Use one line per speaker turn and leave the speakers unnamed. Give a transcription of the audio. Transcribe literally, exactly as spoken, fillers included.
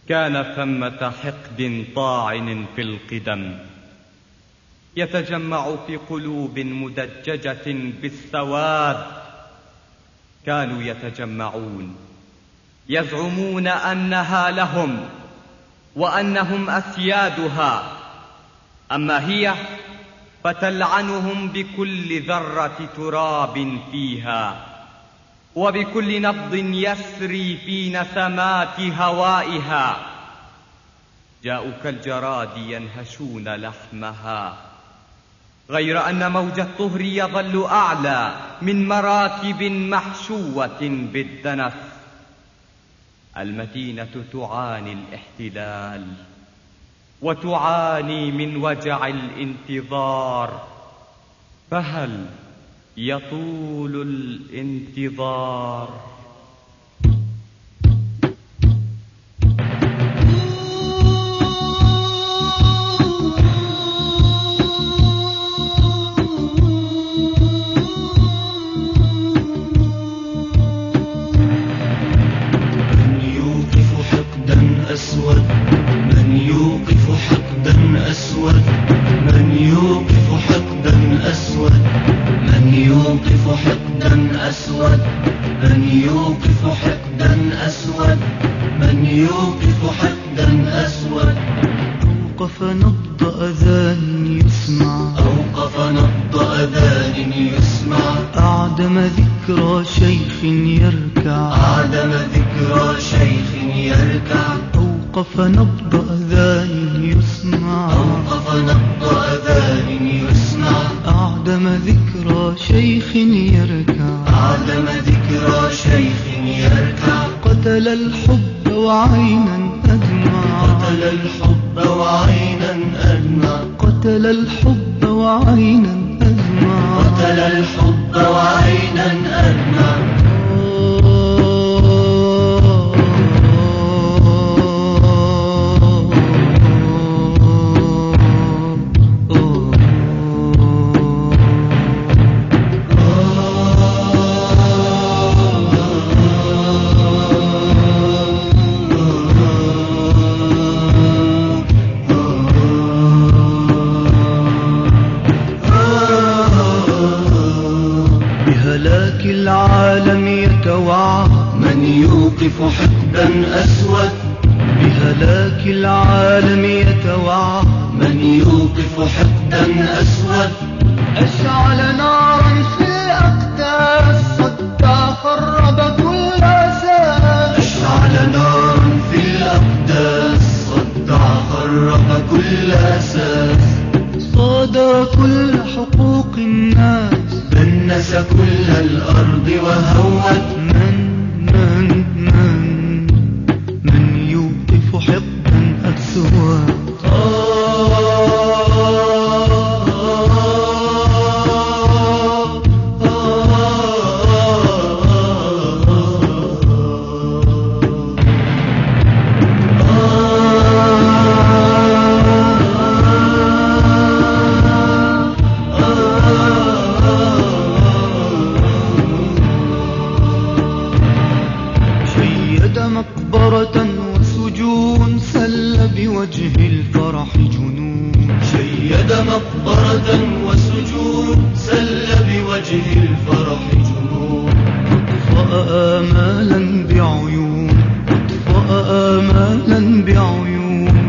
كان ثمة حقد طاعن في القدم يتجمع في قلوب مدججة بالسواد. كانوا يتجمعون يزعمون أنها لهم وأنهم أسيادها، أما هي فتلعنهم بكل ذرة تراب فيها وبكل نبض يسري في نسمات هوائها. جاءوا كالجراد ينهشون لحمها، غير أن موج الطهر يظل أعلى من مراكب محشوة بالدنس. المدينة تعاني الاحتلال وتعاني من وجع الانتظار، فهل يطول الانتظار؟
أسود من يوقف حقدا أسود، من يوقف حقدا أسود، من يوقف حقدا أسود، من يوقف حقدا أسود، من يوقف حقدا أسود. أوقف نبض أذان يسمع، أوقف نبض أذان يسمع. أعدم ذكرى شيخ يركع، أعدم ذكرى شيخ يركع. أوقف نبض أذان يسمع، أوقف نبض أذان يسمع. أعدم ذكرى شيخ يركع، أعدم ذكرى شيخ يركع. قتل الحب وعينا أدمع، قتل الحب وعينا أدمع، قتل الحب وعينا أدمع، قتل الحب وعينا أدمع. بهلاك العالم يتوعى من يوقف حقدا أسود، بهلاك العالم يتوعى من يوقف حقدا أسود. أشعل نارا في الأقداس صدع خرب كل أساس، أشعل نارا في الأقداس صدع خرب كل أساس. صاد كل حقوق الناس، دنس كل الأرض وهوت. من من من من يوقف حقدا أسود. مقبرة وسجون سل بوجه الفرح جنون، شيد مقبرة وسجون سل بوجه الفرح جنون. أطفأ آمالا بعيون، أطفأ آمالا بعيون.